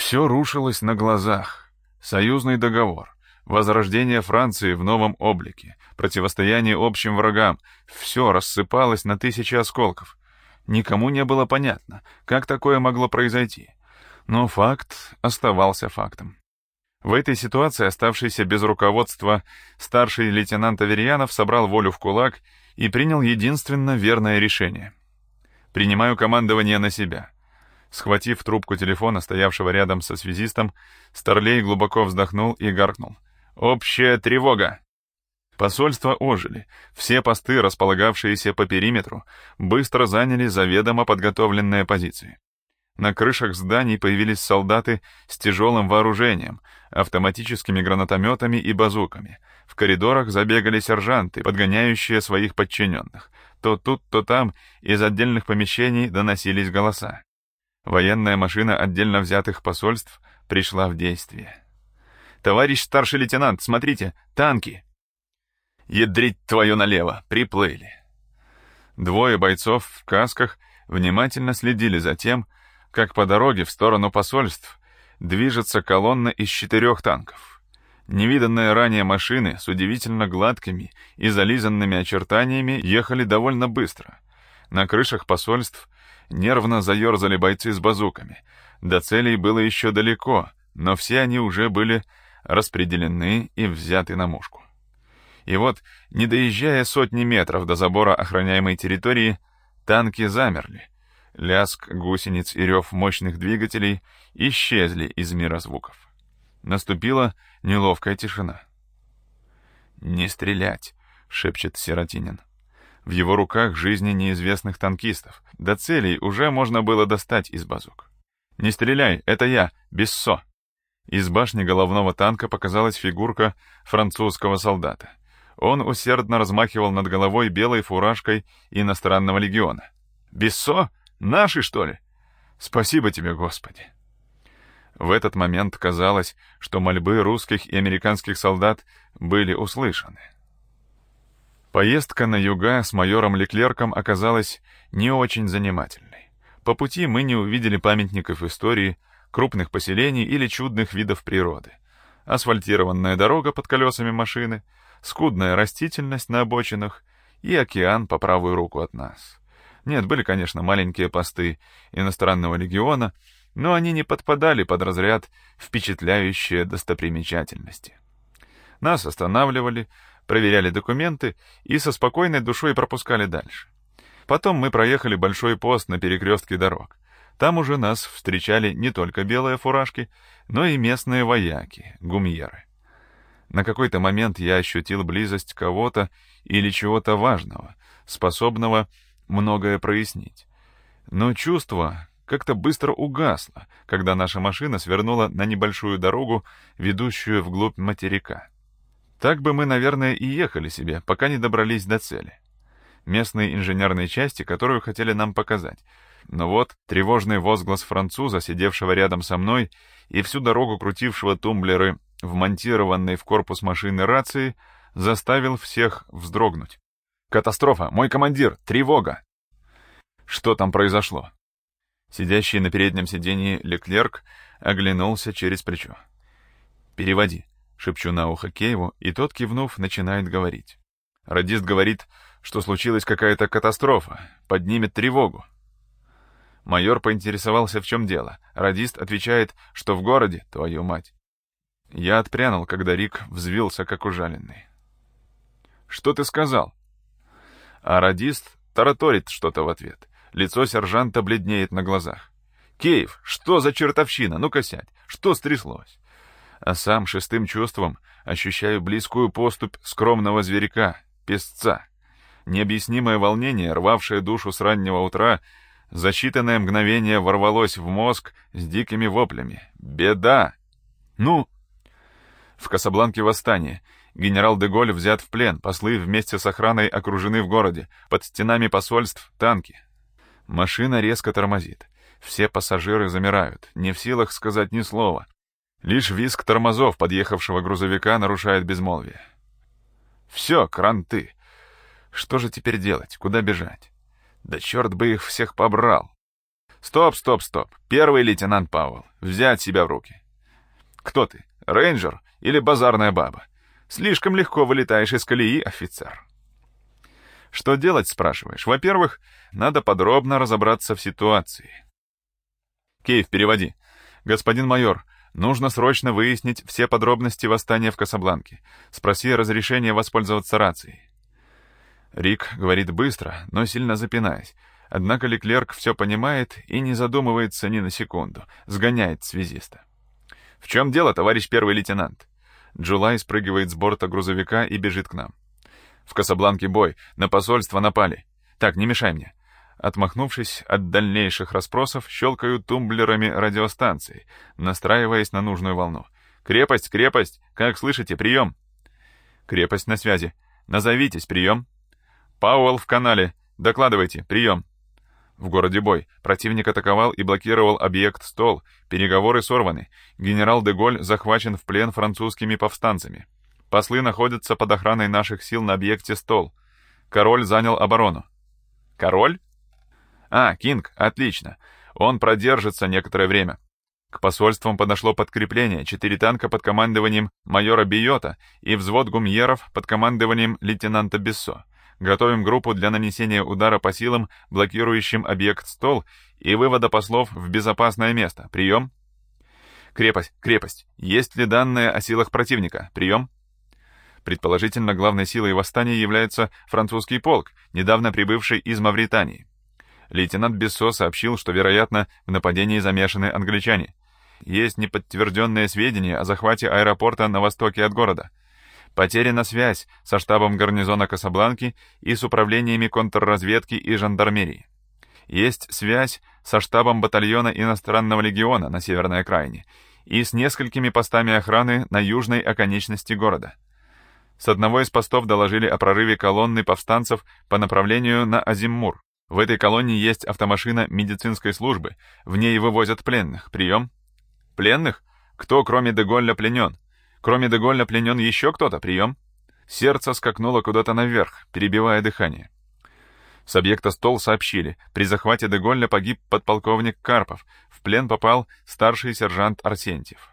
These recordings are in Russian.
Все рушилось на глазах. Союзный договор, возрождение Франции в новом облике, противостояние общим врагам — все рассыпалось на тысячи осколков. Никому не было понятно, как такое могло произойти. Но факт оставался фактом. В этой ситуации оставшийся без руководства старший лейтенант Аверьянов собрал волю в кулак и принял единственно верное решение. «Принимаю командование на себя». Схватив трубку телефона, стоявшего рядом со связистом, Старлей глубоко вздохнул и гаркнул: «Общая тревога!» Посольства ожили. Все посты, располагавшиеся по периметру, быстро заняли заведомо подготовленные позиции. На крышах зданий появились солдаты с тяжелым вооружением, автоматическими гранатометами и базуками. В коридорах забегали сержанты, подгоняющие своих подчиненных. То тут, то там из отдельных помещений доносились голоса. Военная машина отдельно взятых посольств пришла в действие. «Товарищ старший лейтенант, смотрите, танки!» «Ядрить твою налево, приплыли!» Двое бойцов в касках внимательно следили за тем, как по дороге в сторону посольств движется колонна из 4 танков. Невиданные ранее машины с удивительно гладкими и зализанными очертаниями ехали довольно быстро. На крышах посольств нервно заерзали бойцы с базуками. До целей было еще далеко, но все они уже были распределены и взяты на мушку. И вот, не доезжая сотни метров до забора охраняемой территории, танки замерли. Лязг гусениц и рев мощных двигателей исчезли из мира звуков. Наступила неловкая тишина. «Не стрелять!» — шепчет Сиротинин. В его руках жизни неизвестных танкистов. До целей уже можно было достать из базук. «Не стреляй, это я, Бессо!» Из башни головного танка показалась фигурка французского солдата. Он усердно размахивал над головой белой фуражкой иностранного легиона. «Бессо? Наши, что ли? Спасибо тебе, Господи!» В этот момент казалось, что мольбы русских и американских солдат были услышаны. Поездка на юга с майором Леклерком оказалась не очень занимательной. По пути мы не увидели памятников истории, крупных поселений или чудных видов природы. Асфальтированная дорога под колесами машины, скудная растительность на обочинах и океан по правую руку от нас. Нет, были, конечно, маленькие посты иностранного легиона, но они не подпадали под разряд «впечатляющие достопримечательности». Нас останавливали, проверяли документы и со спокойной душой пропускали дальше. Потом мы проехали большой пост на перекрестке дорог. Там уже нас встречали не только белые фуражки, но и местные вояки, гумьеры. На какой-то момент я ощутил близость кого-то или чего-то важного, способного многое прояснить. Но чувство как-то быстро угасло, когда наша машина свернула на небольшую дорогу, ведущую вглубь материка. Так бы мы, наверное, и ехали себе, пока не добрались до цели. Местной инженерной части, которую хотели нам показать. Но вот тревожный возглас француза, сидевшего рядом со мной и всю дорогу крутившего тумблеры вмонтированной в корпус машины рации, заставил всех вздрогнуть. «Катастрофа! Мой командир! Тревога!» Что там произошло? Сидящий на переднем сиденье Леклерк оглянулся через плечо. «Переводи», — шепчу на ухо Кееву, и тот, кивнув, начинает говорить. Радист говорит, что случилась какая-то катастрофа, поднимет тревогу. Майор поинтересовался, в чем дело. Радист отвечает, что в городе, твою мать. Я отпрянул, когда Рик взвился, как ужаленный. «Что ты сказал?» А радист тараторит что-то в ответ. Лицо сержанта бледнеет на глазах. «Кеев, что за чертовщина? Ну-ка сядь. Что стряслось?» А сам шестым чувством ощущаю близкую поступь скромного зверька, песца. Необъяснимое волнение, рвавшее душу с раннего утра, за считанное мгновение ворвалось в мозг с дикими воплями. «Беда!» «Ну?» В Касабланке восстание. Генерал де Голль взят в плен, послы вместе с охраной окружены в городе, под стенами посольств танки. Машина резко тормозит. Все пассажиры замирают, не в силах сказать ни слова. Лишь визг тормозов подъехавшего грузовика нарушает безмолвие. «Все, кранты! Что же теперь делать? Куда бежать? Да черт бы их всех побрал!» Стоп, стоп, стоп. Первый лейтенант Пауэлл. Взять себя в руки. Кто ты? Рейнджер или базарная баба? Слишком легко вылетаешь из колеи, офицер. Что делать, спрашиваешь? Во-первых, надо подробно разобраться в ситуации. Кейв, переводи. Господин майор, нужно срочно выяснить все подробности восстания в Касабланке. Спроси разрешения воспользоваться рацией. Рик говорит быстро, но сильно запинаясь. Однако Леклерк все понимает и не задумывается ни на секунду. Сгоняет связиста. «В чем дело, товарищ первый лейтенант?» Джулай спрыгивает с борта грузовика и бежит к нам. «В Касабланке бой. На посольство напали. Так, не мешай мне». Отмахнувшись от дальнейших расспросов, щелкаю тумблерами радиостанции, настраиваясь на нужную волну. «Крепость, крепость! Как слышите, прием!» «Крепость на связи. Назовитесь, прием!» «Пауэлл в канале. Докладывайте, прием!» В городе бой. Противник атаковал и блокировал объект «Стол». Переговоры сорваны. Генерал де Голь захвачен в плен французскими повстанцами. Послы находятся под охраной наших сил на объекте «Стол». Король занял оборону. Король? Кинг, отлично. Он продержится некоторое время. К посольствам подошло подкрепление, 4 танка под командованием майора Биота и взвод гумьеров под командованием лейтенанта Бессо. Готовим группу для нанесения удара по силам, блокирующим объект «Стол» и вывода послов в безопасное место. Прием. Крепость, крепость. Есть ли данные о силах противника? Прием. Предположительно, главной силой восстания является французский полк, недавно прибывший из Мавритании. Лейтенант Бессо сообщил, что, вероятно, в нападении замешаны англичане. Есть неподтвержденные сведения о захвате аэропорта на востоке от города. Потеряна связь со штабом гарнизона Касабланки и с управлениями контрразведки и жандармерии. Есть связь со штабом батальона иностранного легиона на северной окраине и с несколькими постами охраны на южной оконечности города. С одного из постов доложили о прорыве колонны повстанцев по направлению на Азиммур. В этой колонне есть автомашина медицинской службы. В ней вывозят пленных. Прием. Пленных? Кто, кроме де Голля, пленен? Кроме де Голля пленен еще кто-то? Прием. Сердце скакнуло куда-то наверх, перебивая дыхание. С объекта «Стол» сообщили. При захвате де Голля погиб подполковник Карпов. В плен попал старший сержант Арсентьев.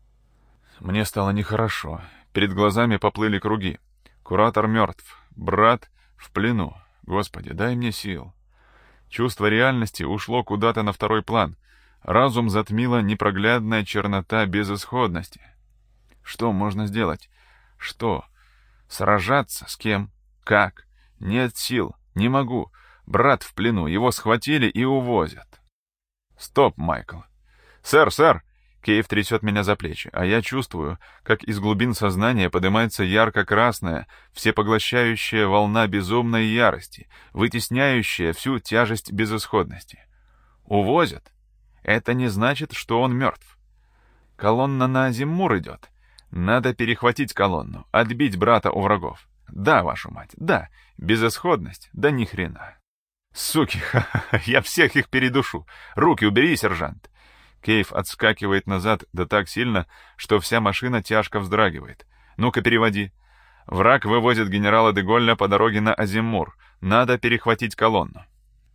Мне стало нехорошо. Перед глазами поплыли круги. Куратор мертв. Брат в плену. Господи, дай мне сил. Чувство реальности ушло куда-то на второй план. Разум затмила непроглядная чернота безысходности. Что можно сделать? Что? Сражаться? С кем? Как? Нет сил. Не могу. Брат в плену. Его схватили и увозят. Стоп, Майкл. Сэр, сэр! Кейв трясет меня за плечи, а я чувствую, как из глубин сознания поднимается ярко-красная, всепоглощающая волна безумной ярости, вытесняющая всю тяжесть безысходности. Увозят? Это не значит, что он мертв. Колонна на Азиммур идет. Надо перехватить колонну, отбить брата у врагов. Да, вашу мать, да, безысходность, да ни хрена. Суки, ха-ха, я всех их передушу. Руки убери, сержант. Кейв отскакивает назад да так сильно, что вся машина тяжко вздрагивает. Ну-ка, переводи. Враг вывозит генерала де Голля по дороге на Азиммур. Надо перехватить колонну.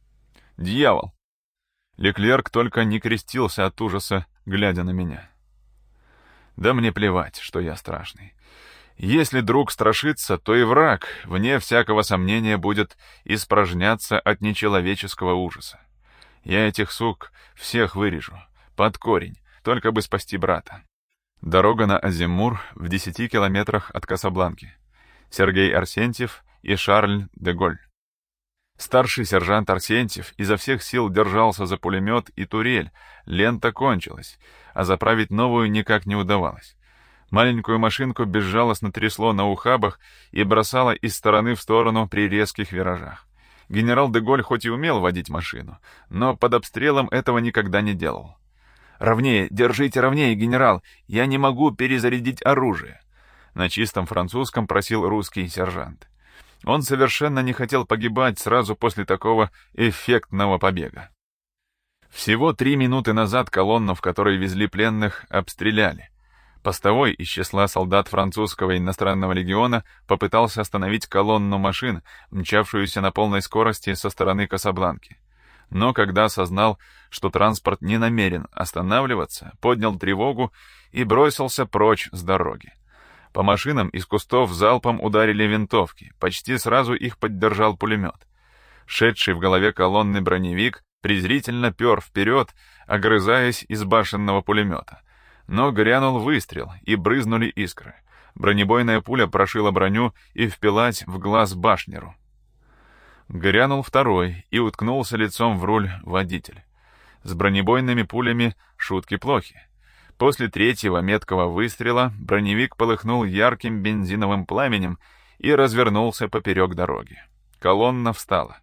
Дьявол! Леклерк только не крестился от ужаса, глядя на меня. Да мне плевать, что я страшный. Если друг страшится, то и враг, вне всякого сомнения, будет испражняться от нечеловеческого ужаса. Я этих сук всех вырежу. Под корень, только бы спасти брата. Дорога на Азиммур в 10 километрах от Касабланки. Сергей Арсентьев и Шарль де Голь. Старший сержант Арсентьев изо всех сил держался за пулемет и турель. Лента кончилась, а заправить новую никак не удавалось. Маленькую машинку безжалостно трясло на ухабах и бросало из стороны в сторону при резких виражах. Генерал де Голь хоть и умел водить машину, но под обстрелом этого никогда не делал. «Ровнее, держите ровнее, генерал! Я не могу перезарядить оружие!» На чистом французском просил русский сержант. Он совершенно не хотел погибать сразу после такого эффектного побега. Всего 3 минуты назад колонну, в которой везли пленных, обстреляли. Постовой из числа солдат французского иностранного легиона попытался остановить колонну машин, мчавшуюся на полной скорости со стороны Касабланки. Но когда осознал, что транспорт не намерен останавливаться, поднял тревогу и бросился прочь с дороги. По машинам из кустов залпом ударили винтовки, почти сразу их поддержал пулемет. Шедший в голове колонны броневик презрительно пер вперед, огрызаясь из башенного пулемета. Но грянул выстрел, и брызнули искры. Бронебойная пуля прошила броню и впилась в глаз башнеру. Грянул второй, и уткнулся лицом в руль водитель. С бронебойными пулями шутки плохи. После третьего меткого выстрела броневик полыхнул ярким бензиновым пламенем и развернулся поперек дороги. Колонна встала.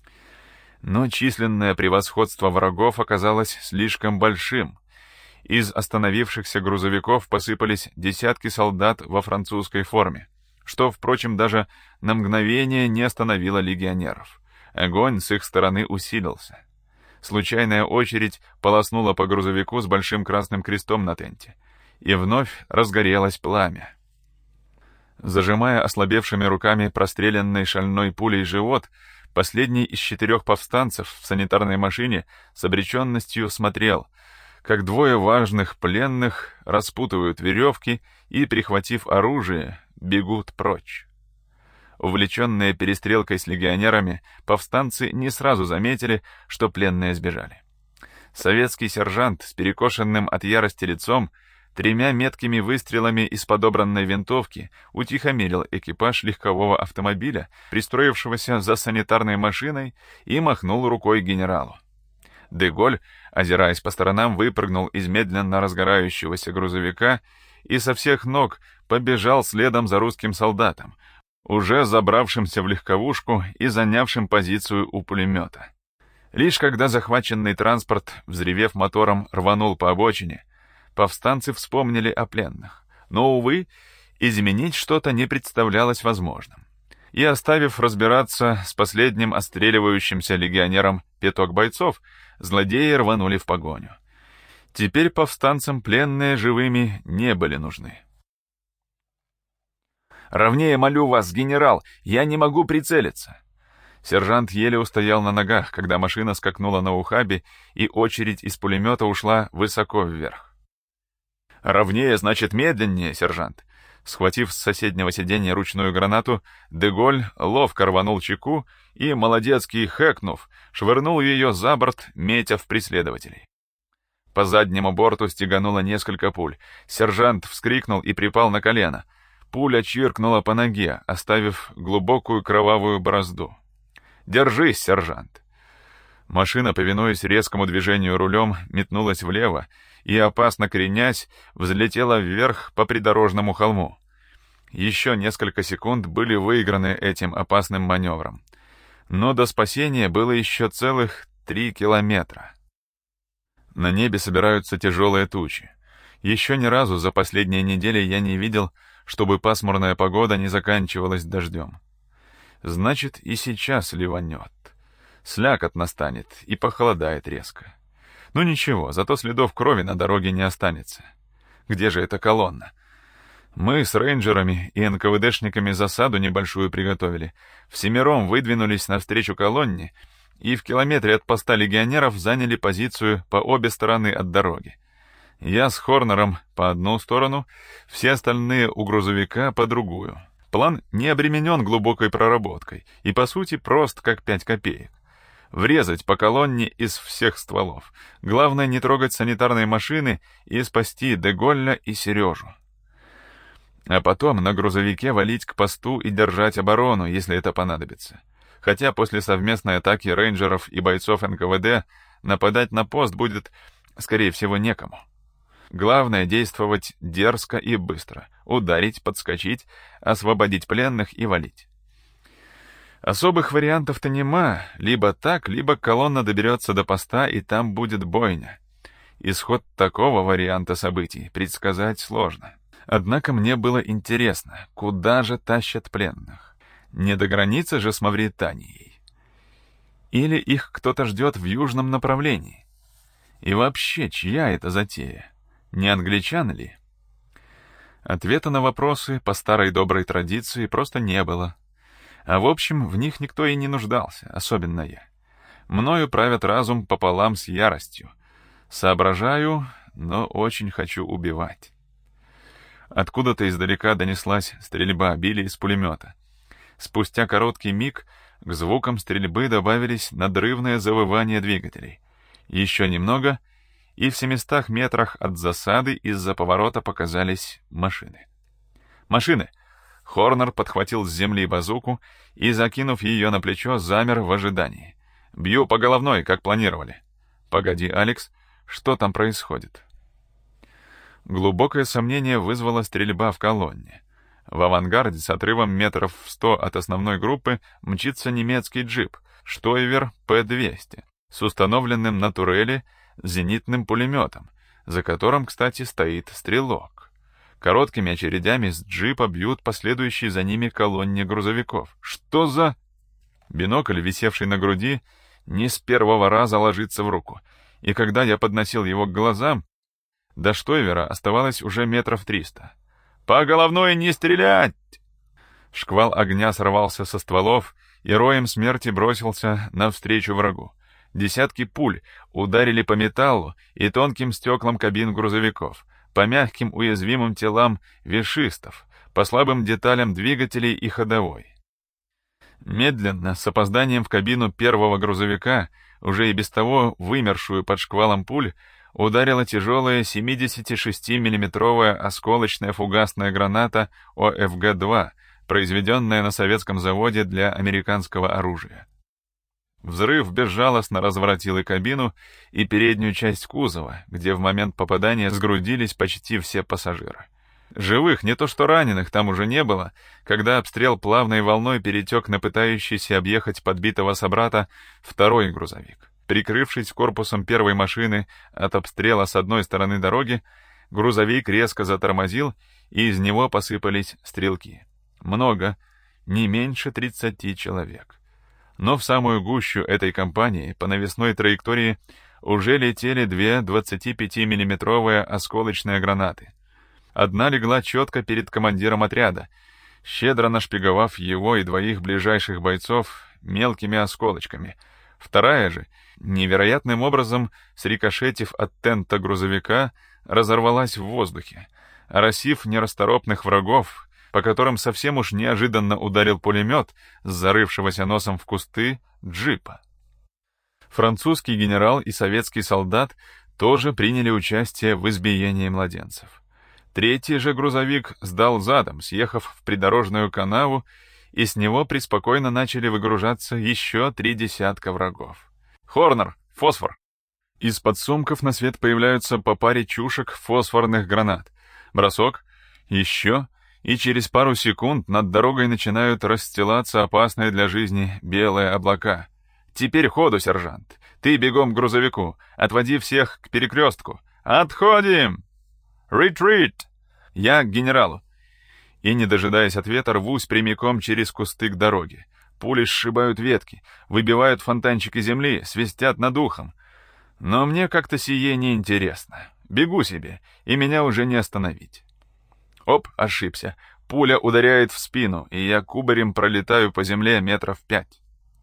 Но численное превосходство врагов оказалось слишком большим. Из остановившихся грузовиков посыпались десятки солдат во французской форме, что, впрочем, даже на мгновение не остановило легионеров. Огонь с их стороны усилился. Случайная очередь полоснула по грузовику с большим красным крестом на тенте, и вновь разгорелось пламя. Зажимая ослабевшими руками простреленной шальной пулей живот, последний из 4 повстанцев в санитарной машине с обреченностью смотрел, как двое важных пленных распутывают веревки и, прихватив оружие, бегут прочь. Увлеченные перестрелкой с легионерами, повстанцы не сразу заметили, что пленные сбежали. Советский сержант с перекошенным от ярости лицом 3 меткими выстрелами из подобранной винтовки утихомирил экипаж легкового автомобиля, пристроившегося за санитарной машиной, и махнул рукой генералу. Де-Голь, озираясь по сторонам, выпрыгнул из медленно разгорающегося грузовика и со всех ног побежал следом за русским солдатом, уже забравшимся в легковушку и занявшим позицию у пулемета. Лишь когда захваченный транспорт, взревев мотором, рванул по обочине, повстанцы вспомнили о пленных. Но, увы, изменить что-то не представлялось возможным. И, оставив разбираться с последним отстреливающимся легионером пяток бойцов, злодеи рванули в погоню. Теперь повстанцам пленные живыми не были нужны. «Ровнее молю вас, генерал, я не могу прицелиться!» Сержант еле устоял на ногах, когда машина скакнула на ухабе, и очередь из пулемета ушла высоко вверх. «Ровнее, значит, медленнее, сержант!» Схватив с соседнего сиденья ручную гранату, Де-Голь ловко рванул чеку и, молодецкий хэкнув, швырнул ее за борт, метя в преследователей. По заднему борту стегануло несколько пуль. Сержант вскрикнул и припал на колено. Пуля чиркнула по ноге, оставив глубокую кровавую борозду. «Держись, сержант!» Машина, повинуясь резкому движению рулем, метнулась влево и, опасно кренясь, взлетела вверх по придорожному холму. Еще несколько секунд были выиграны этим опасным маневром. Но до спасения было еще целых 3 километра. На небе собираются тяжелые тучи. Еще ни разу за последние недели я не видел, чтобы пасмурная погода не заканчивалась дождем. Значит, и сейчас ливанет. Слякоть настанет и похолодает резко. Ну ничего, зато следов крови на дороге не останется. Где же эта колонна? Мы с рейнджерами и НКВДшниками засаду небольшую приготовили. Всемиром выдвинулись навстречу колонне и в километре от поста легионеров заняли позицию по обе стороны от дороги. Я с Хорнером по одну сторону, все остальные у грузовика по другую. План не обременен глубокой проработкой и, по сути, прост, как 5 копеек. Врезать по колонне из всех стволов. Главное, не трогать санитарные машины и спасти Де-Голля и Сережу. А потом на грузовике валить к посту и держать оборону, если это понадобится. Хотя после совместной атаки рейнджеров и бойцов НКВД нападать на пост будет, скорее всего, некому. Главное — действовать дерзко и быстро. Ударить, подскочить, освободить пленных и валить. Особых вариантов-то нема. Либо так, либо колонна доберется до поста, и там будет бойня. Исход такого варианта событий предсказать сложно. Однако мне было интересно, куда же тащат пленных? Не до границы же с Мавританией? Или их кто-то ждет в южном направлении? И вообще, чья это затея? Не англичан ли? Ответа на вопросы по старой доброй традиции просто не было. А в общем, в них никто и не нуждался, особенно я. Мною правят разум пополам с яростью. Соображаю, но очень хочу убивать. Откуда-то издалека донеслась стрельба, били из пулемета. Спустя короткий миг к звукам стрельбы добавились надрывное завывание двигателей. Еще немного, и в 700 метрах от засады из-за поворота показались машины. «Машины!» Хорнер подхватил с земли базуку и, закинув ее на плечо, замер в ожидании. «Бью по головной, как планировали». «Погоди, Алекс, что там происходит?» Глубокое сомнение вызвала стрельба в колонне. В авангарде с отрывом метров в 100 от основной группы мчится немецкий джип Штойвер П-200 с установленным на турели зенитным пулеметом, за которым, кстати, стоит стрелок. Короткими очередями с джипа бьют последующие за ними колонне грузовиков. Что за... Бинокль, висевший на груди, не с первого раза ложится в руку, и когда я подносил его к глазам, до Штойвера оставалось уже метров 300. «По головной не стрелять!» Шквал огня сорвался со стволов и роем смерти бросился навстречу врагу. Десятки пуль ударили по металлу и тонким стеклам кабин грузовиков, по мягким уязвимым телам вишистов, по слабым деталям двигателей и ходовой. Медленно, с опозданием в кабину первого грузовика, уже и без того вымершую под шквалом пуль, ударила тяжелая 76-миллиметровая осколочная фугасная граната ОФГ-2, произведенная на советском заводе для американского оружия. Взрыв безжалостно разворотил и кабину, и переднюю часть кузова, где в момент попадания сгрудились почти все пассажиры. Живых, не то что раненых, там уже не было, когда обстрел плавной волной перетек на пытающийся объехать подбитого собрата второй грузовик. Прикрывшись корпусом первой машины от обстрела с одной стороны дороги, грузовик резко затормозил, и из него посыпались стрелки. Много, не меньше 30 человек. Но в самую гущу этой кампании по навесной траектории уже летели две 25-миллиметровые осколочные гранаты. Одна легла четко перед командиром отряда, щедро нашпиговав его и двоих ближайших бойцов мелкими осколочками. Вторая же, невероятным образом, срикошетив от тента грузовика, разорвалась в воздухе, оросив нерасторопных врагов, по которым совсем уж неожиданно ударил пулемет с зарывшегося носом в кусты джипа. Французский генерал и советский солдат тоже приняли участие в избиении младенцев. Третий же грузовик сдал задом, съехав в придорожную канаву, и с него преспокойно начали выгружаться еще 3 десятка врагов. «Хорнер! Фосфор!» Из-под сумков на свет появляются по паре чушек фосфорных гранат. Бросок, еще, и через пару секунд над дорогой начинают расстилаться опасные для жизни белые облака. «Теперь ходу, сержант! Ты бегом к грузовику! Отводи всех к перекрестку! Отходим! Ретрит! Я к генералу!» И, не дожидаясь ответа, рвусь прямиком через кусты к дороге. Пули сшибают ветки, выбивают фонтанчики земли, свистят над ухом. Но мне как-то сие неинтересно. Бегу себе, и меня уже не остановить. Оп, ошибся. Пуля ударяет в спину, и я кубарем пролетаю по земле метров 5.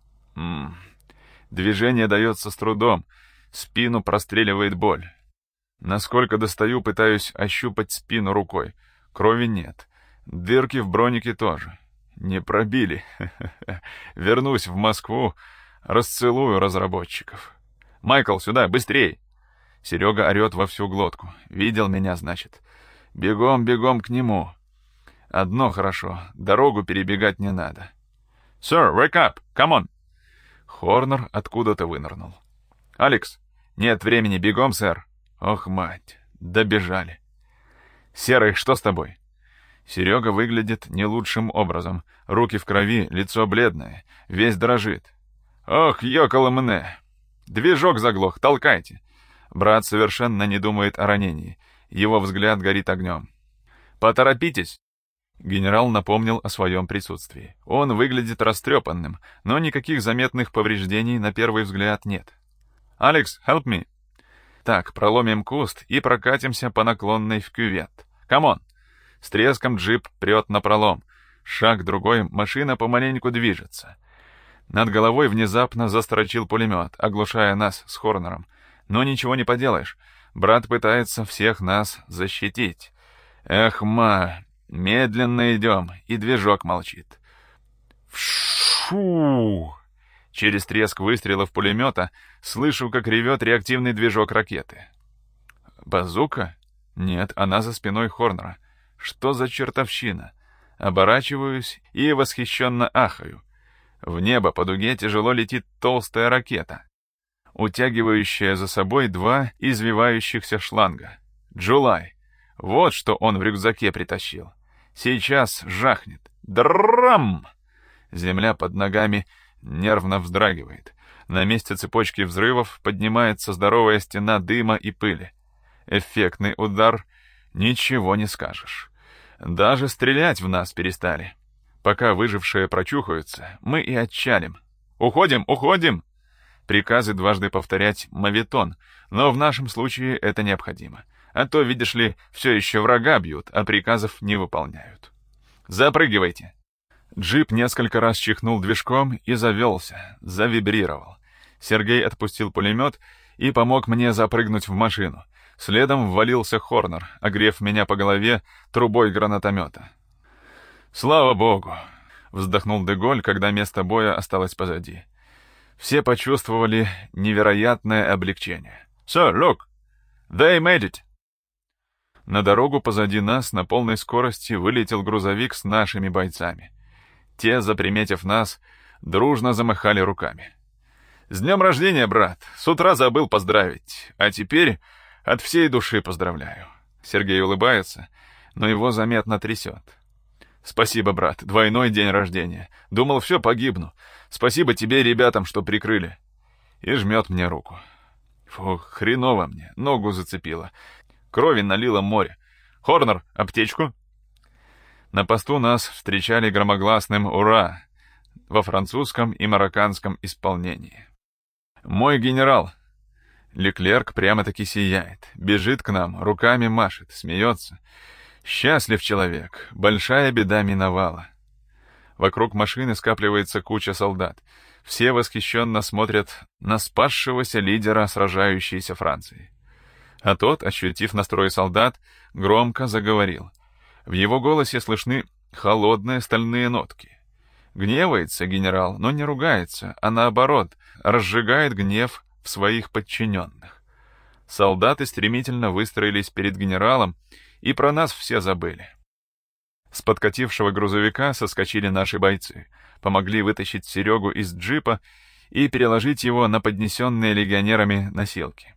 Движение дается с трудом, спину простреливает боль. Насколько достаю, пытаюсь ощупать спину рукой. Крови нет. Дырки в бронике тоже. Не пробили. Вернусь в Москву, расцелую разработчиков. «Майкл, сюда, быстрей!» Серега орет во всю глотку. Видел меня, значит. Бегом, бегом к нему. Одно хорошо, дорогу перебегать не надо. «Sir, wake up! Come on!» Хорнер откуда-то вынырнул. «Алекс, нет времени, бегом, сэр!» «Ох, мать, добежали!» «Серый, что с тобой?» Серега выглядит не лучшим образом. Руки в крови, лицо бледное, весь дрожит. «Ох, ёкало мне! Движок заглох, толкайте!» Брат совершенно не думает о ранении. Его взгляд горит огнем. «Поторопитесь!» Генерал напомнил о своем присутствии. Он выглядит растрепанным, но никаких заметных повреждений на первый взгляд нет. «Алекс, help me!» «Так, проломим куст и прокатимся по наклонной в кювет. Камон!» С треском джип прет напролом. Шаг другой, машина помаленьку движется. Над головой внезапно застрочил пулемет, оглушая нас с Хорнером. Но ничего не поделаешь. Брат пытается всех нас защитить. Эх, медленно идем, и движок молчит. Фшу! Через треск выстрелов пулемета слышу, как ревет реактивный движок ракеты. Базука? Нет, она за спиной Хорнера. Что за чертовщина? Оборачиваюсь и восхищенно ахаю. В небо по дуге тяжело летит толстая ракета, утягивающая за собой два извивающихся шланга. Джулай. Вот что он в рюкзаке притащил. Сейчас жахнет. Драм! Земля под ногами нервно вздрагивает. На месте цепочки взрывов поднимается здоровая стена дыма и пыли. Эффектный удар, ничего не скажешь. Даже стрелять в нас перестали. Пока выжившие прочухаются, мы и отчалим. «Уходим, уходим!» Приказы дважды повторять моветон, но в нашем случае это необходимо. А то, видишь ли, все еще врага бьют, а приказов не выполняют. «Запрыгивайте!» Джип несколько раз чихнул движком и завелся, завибрировал. Сергей отпустил пулемет и помог мне запрыгнуть в машину. Следом ввалился Хорнер, огрев меня по голове трубой гранатомета. «Слава богу!» — вздохнул Деголь, когда место боя осталось позади. Все почувствовали невероятное облегчение. «Sir, look! They made it!» На дорогу позади нас на полной скорости вылетел грузовик с нашими бойцами. Те, заприметив нас, дружно замахали руками. «С днем рождения, брат! С утра забыл поздравить, а теперь от всей души поздравляю!» Сергей улыбается, но его заметно трясет. «Спасибо, брат, двойной день рождения. Думал, все, погибну. Спасибо тебе, ребятам, что прикрыли». И жмет мне руку. Фух, хреново мне, ногу зацепило. Крови налило море. «Хорнер, аптечку?» На посту нас встречали громогласным «Ура!» во французском и марокканском исполнении. «Мой генерал!» Леклерк прямо-таки сияет, бежит к нам, руками машет, смеется. Счастлив человек, большая беда миновала. Вокруг машины скапливается куча солдат. Все восхищенно смотрят на спасшегося лидера сражающейся Франции. А тот, ощутив настрой солдат, громко заговорил. В его голосе слышны холодные стальные нотки. Гневается генерал, но не ругается, а наоборот, разжигает гнев в своих подчиненных. Солдаты стремительно выстроились перед генералом, и про нас все забыли. С подкатившего грузовика соскочили наши бойцы, помогли вытащить Серегу из джипа и переложить его на поднесенные легионерами носилки.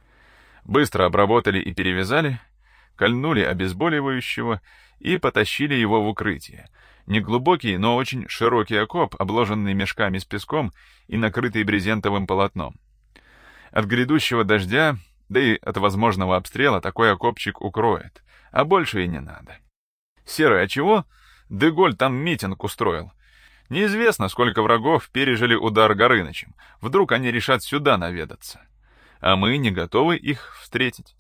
Быстро обработали и перевязали, кольнули обезболивающего и потащили его в укрытие. Неглубокий, но очень широкий окоп, обложенный мешками с песком и накрытый брезентовым полотном. От грядущего дождя, да и от возможного обстрела такой окопчик укроет, а больше и не надо. «Серый, а чего Деголь там митинг устроил? Неизвестно, сколько врагов пережили удар Горынычем. Вдруг они решат сюда наведаться. А мы не готовы их встретить».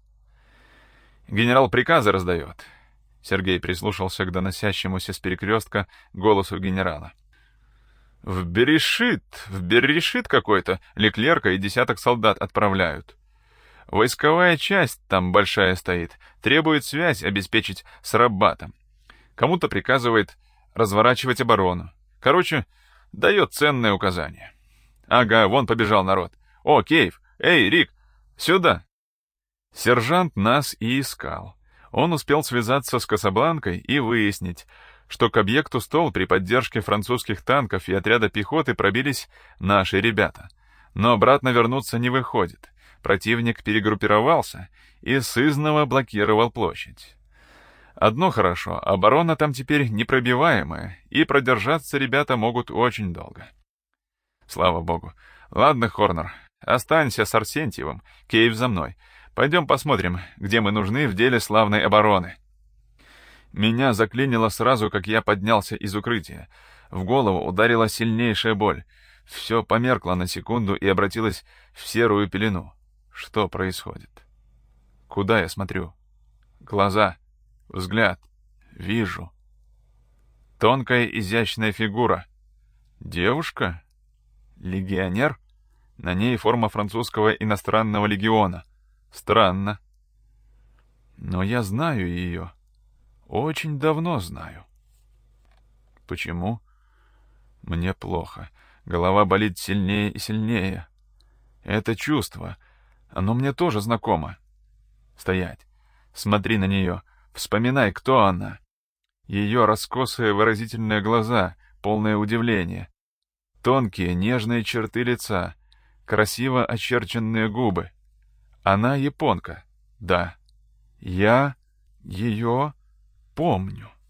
«Генерал приказы раздает». Сергей прислушался к доносящемуся с перекрестка голосу генерала. В Берешит какой-то Леклерка и десяток солдат отправляют. Войсковая часть там большая стоит, требует связь обеспечить с Рабатом. Кому-то приказывает разворачивать оборону. Короче, дает ценные указания. Ага, вон побежал народ. О, Кейв, эй, Рик, сюда. Сержант нас и искал. Он успел связаться с Касабланкой и выяснить, что к объекту Стол при поддержке французских танков и отряда пехоты пробились наши ребята. Но обратно вернуться не выходит. Противник перегруппировался и сызнова блокировал площадь. Одно хорошо, оборона там теперь непробиваемая, и продержаться ребята могут очень долго. Слава богу. Ладно, Хорнер, останься с Арсентьевым, Кейв за мной. Пойдем посмотрим, где мы нужны в деле славной обороны. Меня заклинило сразу, как я поднялся из укрытия. В голову ударила сильнейшая боль. Все померкло на секунду и обратилось в серую пелену. Что происходит? Куда я смотрю? Глаза, взгляд. Вижу. Тонкая изящная фигура. Девушка? Легионер? На ней форма французского иностранного легиона. Странно. Но я знаю ее. Очень давно знаю. Почему? Мне плохо. Голова болит сильнее и сильнее. Это чувство. Оно мне тоже знакомо. Стоять. Смотри на нее. Вспоминай, кто она. Ее раскосые выразительные глаза, полное удивление. Тонкие, нежные черты лица. Красиво очерченные губы. Она японка. Да. Я ее помню.